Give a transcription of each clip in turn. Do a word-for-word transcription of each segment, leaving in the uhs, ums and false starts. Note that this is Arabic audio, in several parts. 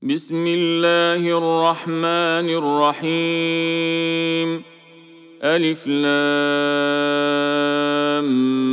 بسم الله الرحمن الرحيم. ألف لام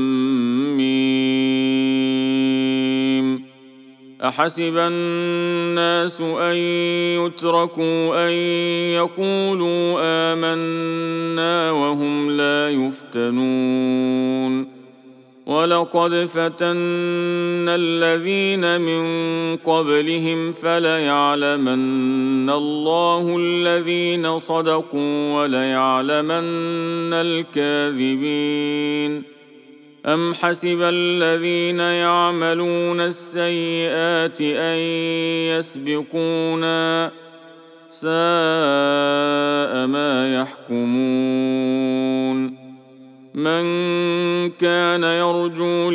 ميم. أحسب الناس أن يتركوا أن يقولوا آمنا وهم لا يفتنون. ولقد فتنا الذين من قبلهم فليعلمن الله الذين صدقوا وليعلمن الكاذبين. أم حسب الذين يعملون السيئات أن يسبقونا ساء ما يحكمون. من كان يرجو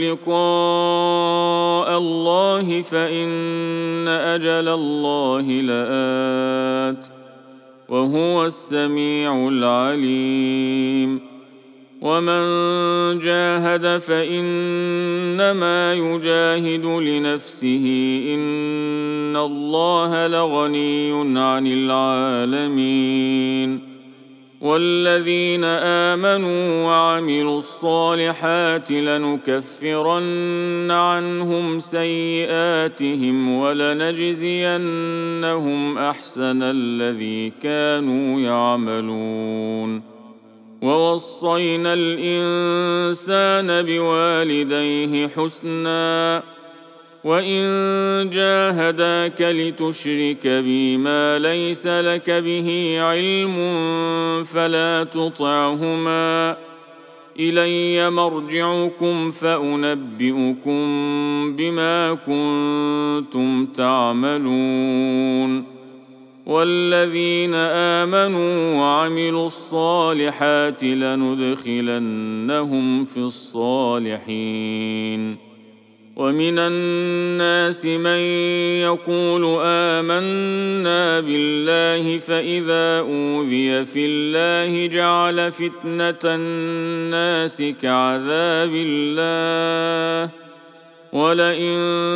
لقاء الله فإن أجل الله لآت وهو السميع العليم. ومن جاهد فإنما يجاهد لنفسه إن الله لغني عن العالمين. والذين آمنوا وعملوا الصالحات لنكفرن عنهم سيئاتهم ولنجزينهم أحسن الذي كانوا يعملون. ووصينا الإنسان بوالديه حسنا وإن جاهداك لتشرك بي ما ليس لك به علم فلا تطعهما إلي مرجعكم فأنبئكم بما كنتم تعملون. والذين آمنوا وعملوا الصالحات لندخلنهم في الصالحين. ومن الناس من يقول آمنا بالله فإذا أوذي في الله جعل فتنة الناس كعذاب الله ولئن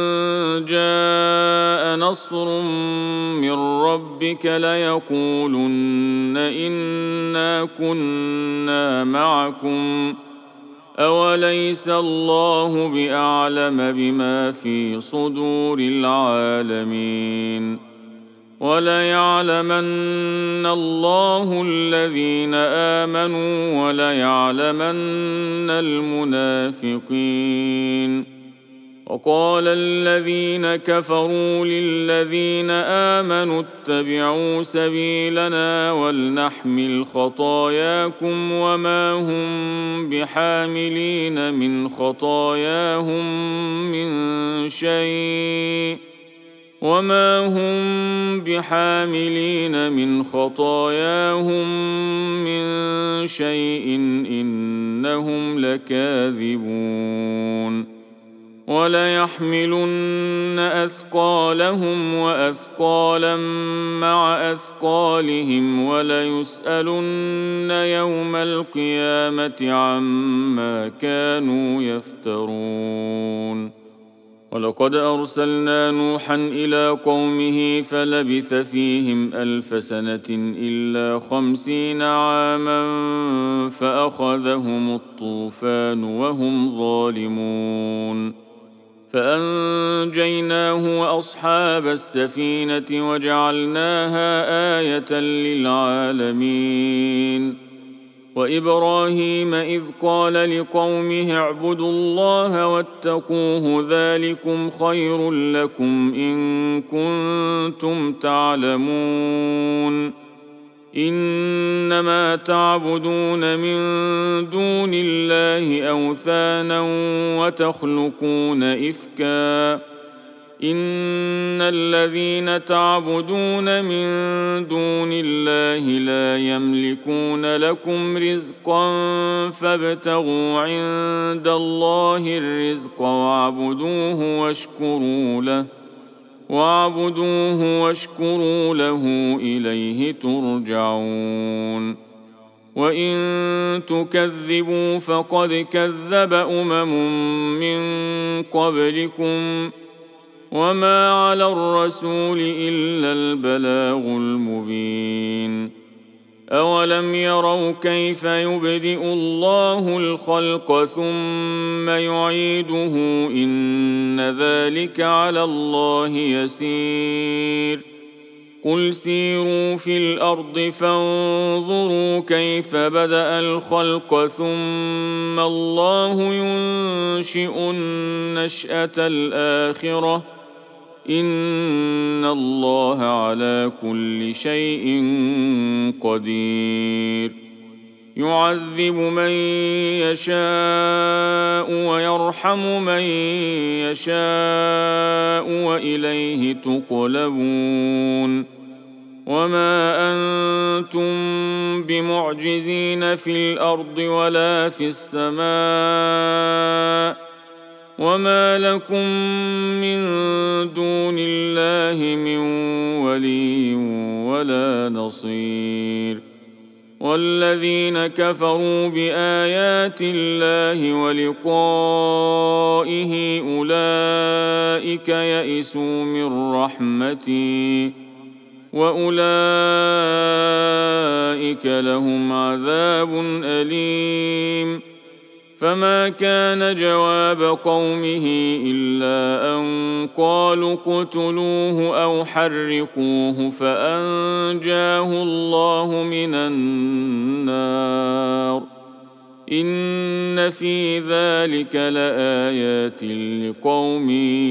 جاء نصر من ربك ليقولن إنا كنا معكم أوليس الله بأعلم بما في صدور العالمين. وليعلمن الله الذين آمنوا وليعلمن المنافقين. وقال الذين كفروا للذين آمنوا اتبعوا سبيلنا ولنحمل خطاياكم وما هم بحاملين من خطاياهم من شيء وما هم بحاملين من خطاياهم من شيء إنهم لكاذبون. وليحملن أثقالهم وأثقالا مع أثقالهم وليسألن يوم القيامة عما كانوا يفترون. ولقد أرسلنا نوحا إلى قومه فلبث فيهم ألف سنة إلا خمسين عاما فأخذهم الطوفان وهم ظالمون. فأنجيناه وأصحاب السفينة وجعلناها آية للعالمين. وإبراهيم إذ قال لقومه اعبدوا الله واتقوه ذلكم خير لكم إن كنتم تعلمون. إنما تعبدون من دون الله أوثانا وتخلقون إفكا إن الذين تعبدون من دون الله لا يملكون لكم رزقا فابتغوا عند الله الرزق واعبدوه واشكروا له واعبدوه واشكروا له إليه ترجعون. وإن تكذبوا فقد كذب أمم من قبلكم وما على الرسول إلا البلاغ المبين أولم يروا كيف يبدئ الله الخلق ثم يعيده إن ذلك على الله يسير قل سيروا في الأرض فانظروا كيف بدأ الخلق ثم الله ينشئ النشأة الآخرة إن الله على كل شيء قدير يعذب من يشاء ويرحم من يشاء وإليه تقلبون وما أنتم بمعجزين في الأرض ولا في السماء وما لكم من دون الله من ولي ولا نصير والذين كفروا بآيات الله ولقائه أولئك يئسوا من رحمتي وأولئك لهم عذاب أليم فما كان جواب قومه إلا أن قالوا اقتلوه أو حرقوه فأنجاه الله من النار إن في ذلك لآيات لقوم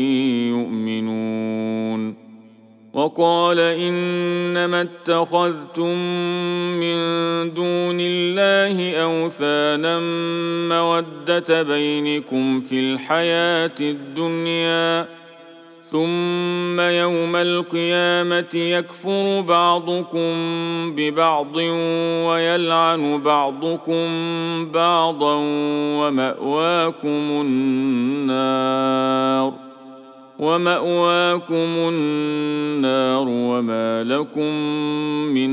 يؤمنون وقال إنما اتخذتم من دون الله أوثانا مودة بينكم في الحياة الدنيا ثم يوم القيامة يكفر بعضكم ببعض ويلعن بعضكم بعضا ومأواكم النار ومأواكم النار وما لكم من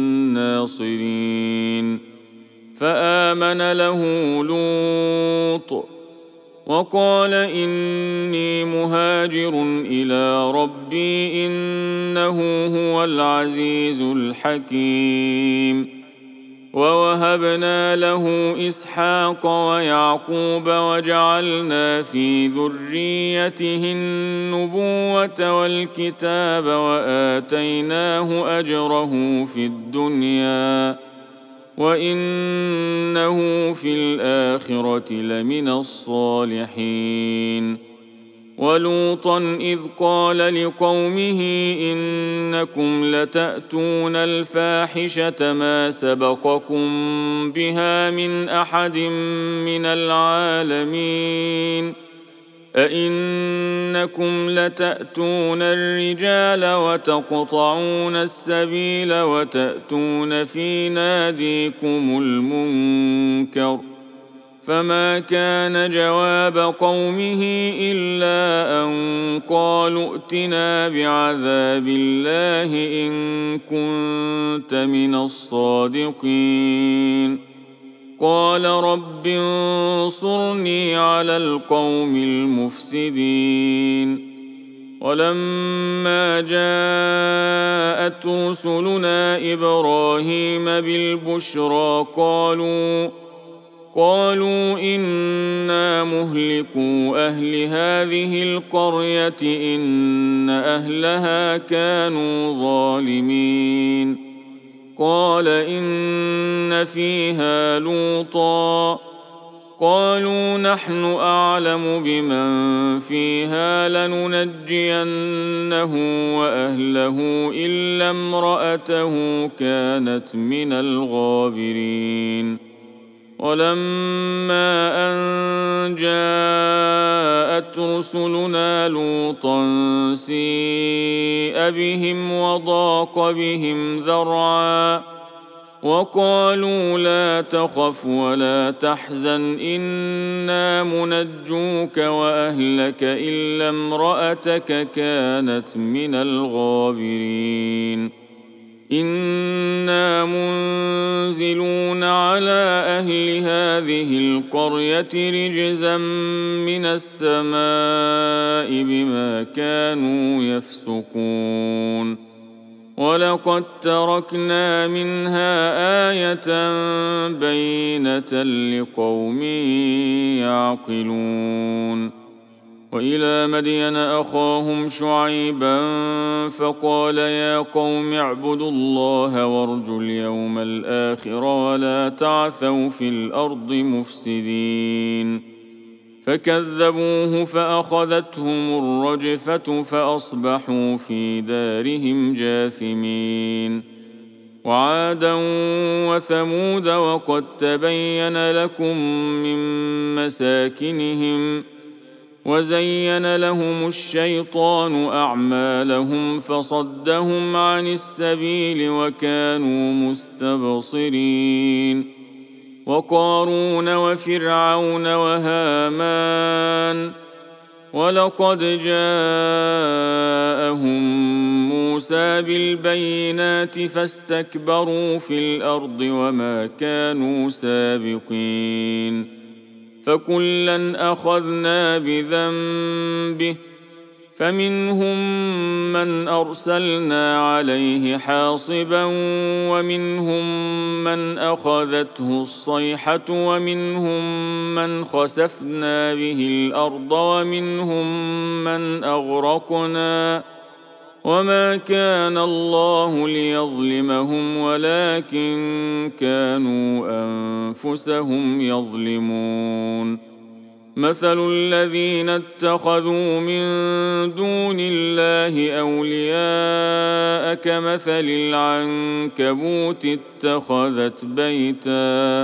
ناصرين فآمن له لوط وقال إني مهاجر إلى ربي إنه هو العزيز الحكيم ووهبنا له إسحاق ويعقوب وجعلنا في ذريته النبوة والكتاب وآتيناه أجره في الدنيا وإنه في الآخرة لمن الصالحين ولوطا إذ قال لقومه إنكم لتأتون الفاحشة ما سبقكم بها من أحد من العالمين أئنكم لتأتون الرجال وتقطعون السبيل وتأتون في ناديكم المنكر فما كان جواب قومه إلا أن قالوا ائتنا بعذاب الله إن كنت من الصادقين قال رب انصرني على القوم المفسدين ولما جاءت رسلنا إبراهيم بالبشرى قالوا قالوا إنا مهلكو أهل هذه القرية إن أهلها كانوا ظالمين قال إن فيها لوطا قالوا نحن أعلم بمن فيها لننجينه وأهله إلا امرأته كانت من الغابرين ولما أن جاءت رسلنا لوطا سيء بهم وضاق بهم ذرعا وقالوا لا تخف ولا تحزن إنا منجوك وأهلك إلا امرأتك كانت من الغابرين إنا منزلون على أهل هذه القرية رجزا من السماء بما كانوا يفسقون ولقد تركنا منها آية بينة لقوم يعقلون وإلى مدين أخاهم شعيبا فقال يا قوم اعبدوا الله وارجوا اليوم الآخر ولا تعثوا في الأرض مفسدين فكذبوه فأخذتهم الرجفة فأصبحوا في دارهم جاثمين وعادا وثمود وقد تبين لكم من مساكنهم وزين لهم الشيطان أعمالهم فصدهم عن السبيل وكانوا مستبصرين وقارون وفرعون وهامان ولقد جاءهم موسى بالبينات فاستكبروا في الأرض وما كانوا سابقين فكلا أخذنا بذنبه فمنهم من أرسلنا عليه حاصبا ومنهم من أخذته الصيحة ومنهم من خسفنا به الأرض ومنهم من أغرقنا وما كان الله ليظلمهم ولكن كانوا أنفسهم يظلمون مثل الذين اتخذوا من دون الله أولياء كمثل العنكبوت اتخذت بيتا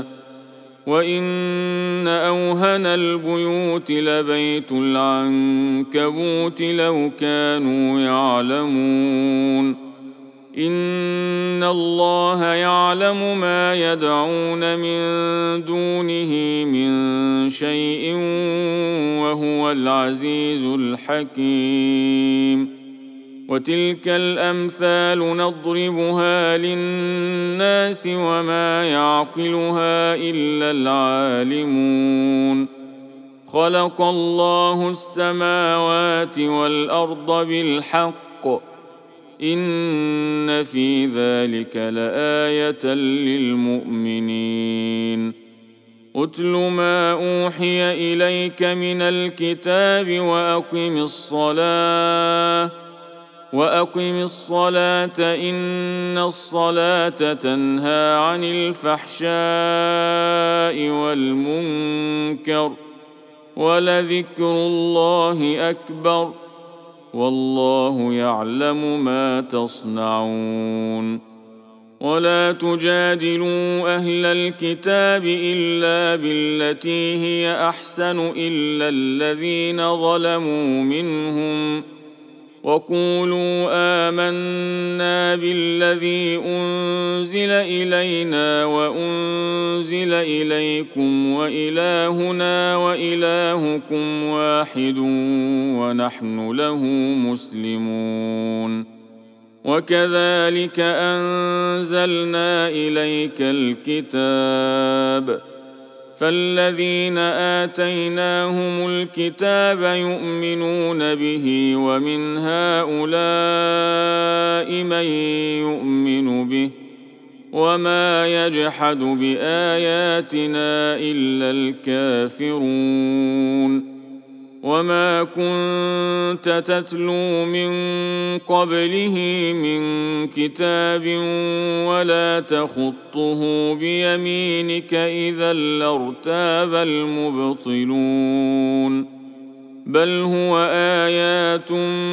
وإن أوهن البيوت لبيت العنكبوت لو كانوا يعلمون إن الله يعلم ما يدعون من دونه من شيء وهو العزيز الحكيم وتلك الأمثال نضربها للناس وما يعقلها إلا العالمون خلق الله السماوات والأرض بالحق إن في ذلك لآية للمؤمنين أتل ما أوحي إليك من الكتاب وأقم الصلاة وأقم الصلاة إن الصلاة تنهى عن الفحشاء والمنكر ولذكر الله أكبر والله يعلم ما تصنعون ولا تجادلوا أهل الكتاب إلا بالتي هي أحسن إلا الذين ظلموا منهم وقولوا آمنا بالذي أنزل إلينا وأنزل إليكم وإلهنا وإلهكم واحد ونحن له مسلمون وكذلك أنزلنا إليك الكتاب فالذين آتيناهم الكتاب يؤمنون به ومن هؤلاء من يؤمن به وما يجحد بآياتنا إلا الكافرون وما كنت تتلو من قبله من كتاب ولا تخطه بيمينك إذا لارتاب المبطلون بل هو آيات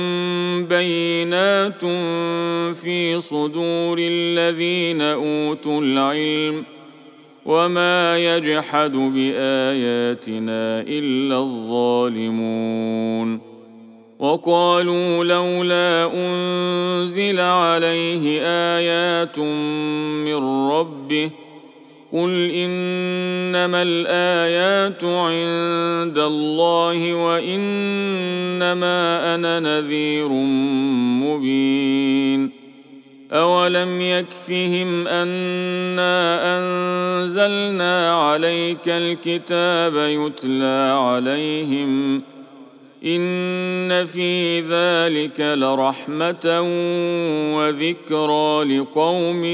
بينات في صدور الذين أوتوا العلم وما يجحد بآياتنا إلا الظالمون وقالوا لولا أنزل عليه آيات من ربه قل إنما الآيات عند الله وإنما أنا نذير مبين أولم يكفهم أنا أنزلنا عليك الكتاب يتلى عليهم إن في ذلك لرحمة وذكرى لقوم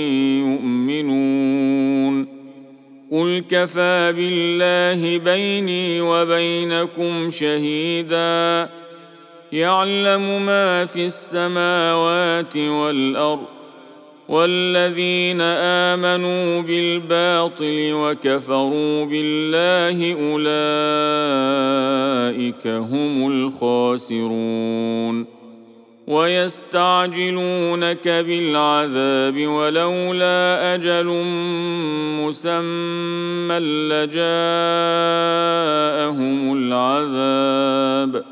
يؤمنون قل كفى بالله بيني وبينكم شهيدا يعلم ما في السماوات والأرض والذين آمنوا بالباطل وكفروا بالله أولئك هم الخاسرون ويستعجلونك بالعذاب ولولا أجل مسمى لجاءهم العذاب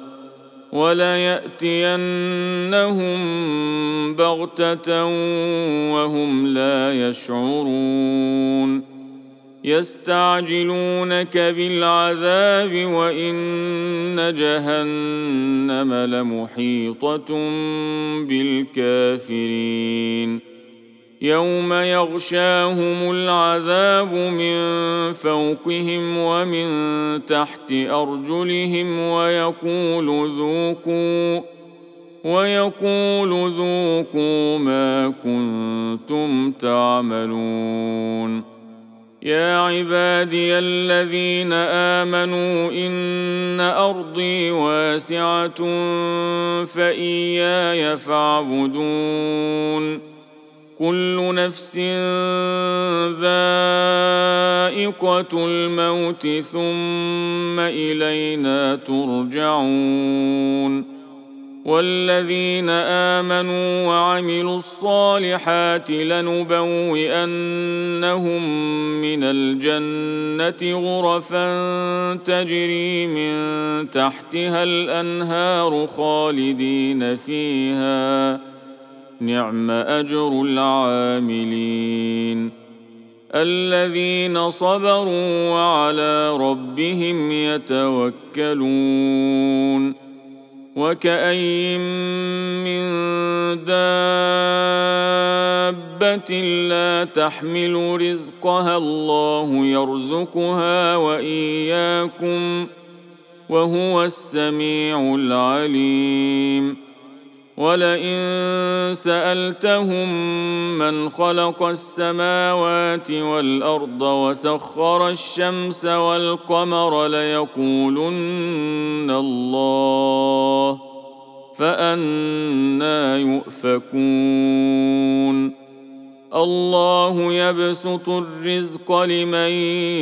وليأتينهم بغتة وهم لا يشعرون يستعجلونك بالعذاب وإن جهنم لمحيطة بالكافرين يوم يغشاهم العذاب من فوقهم ومن تحت أرجلهم ويقول ذوقوا ويقول ذوقوا ما كنتم تعملون يا عبادي الذين آمنوا إن أرضي واسعة فإياي فاعبدون كل نفس ذائقة الموت ثم إلينا ترجعون والذين آمنوا وعملوا الصالحات لنبوئنهم من الجنة غرفا تجري من تحتها الأنهار خالدين فيها نعم أجر العاملين الذين صبروا وعلى ربهم يتوكلون وكأين من دابة لا تحمل رزقها الله يرزقها وإياكم وهو السميع العليم ولئن سألتهم من خلق السماوات والأرض وسخر الشمس والقمر ليقولن الله فأنى يؤفكون الله يبسط الرزق لمن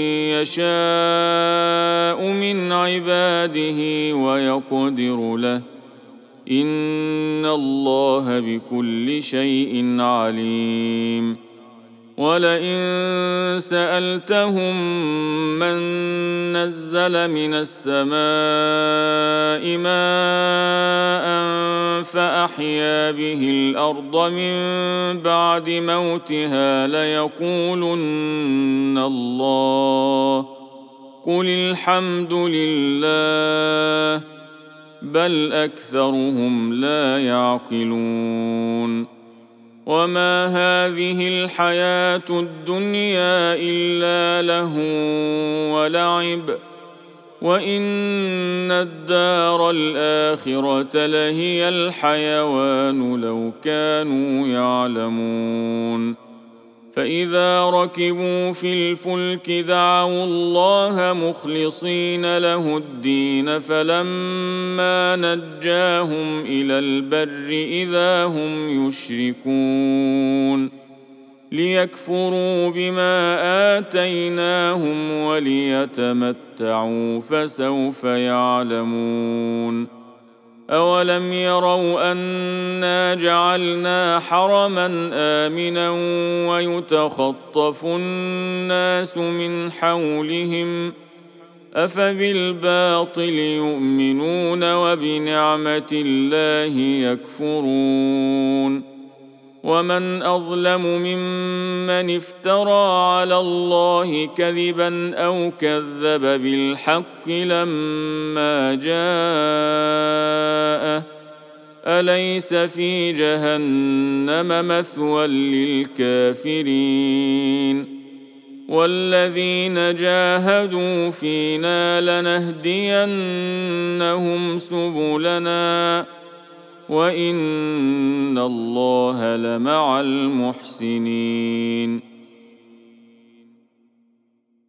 يشاء من عباده ويقدر له إن الله بكل شيء عليم ولئن سألتهم من نزل من السماء ماء فأحيا به الأرض من بعد موتها ليقولن الله قل الحمد لله بل أكثرهم لا يعقلون وما هذه الحياة الدنيا إلا لهو ولعب وإن الدار الآخرة لهي الحيوان لو كانوا يعلمون فإذا ركبوا في الفلك دعوا الله مخلصين له الدين فلما نجاهم إلى البر إذا هم يشركون ليكفروا بما آتيناهم وليتمتعوا فسوف يعلمون أولم يروا أنا جعلنا حرما آمنا ويتخطف الناس من حولهم أفبالباطل يؤمنون وبنعمة الله يكفرون ومن أظلم ممن افترى على الله كذبا أو كذب بالحق لما جاءه أليس في جهنم مثوى للكافرين والذين جاهدوا فينا لنهدينهم سبلنا وإن الله لمع المحسنين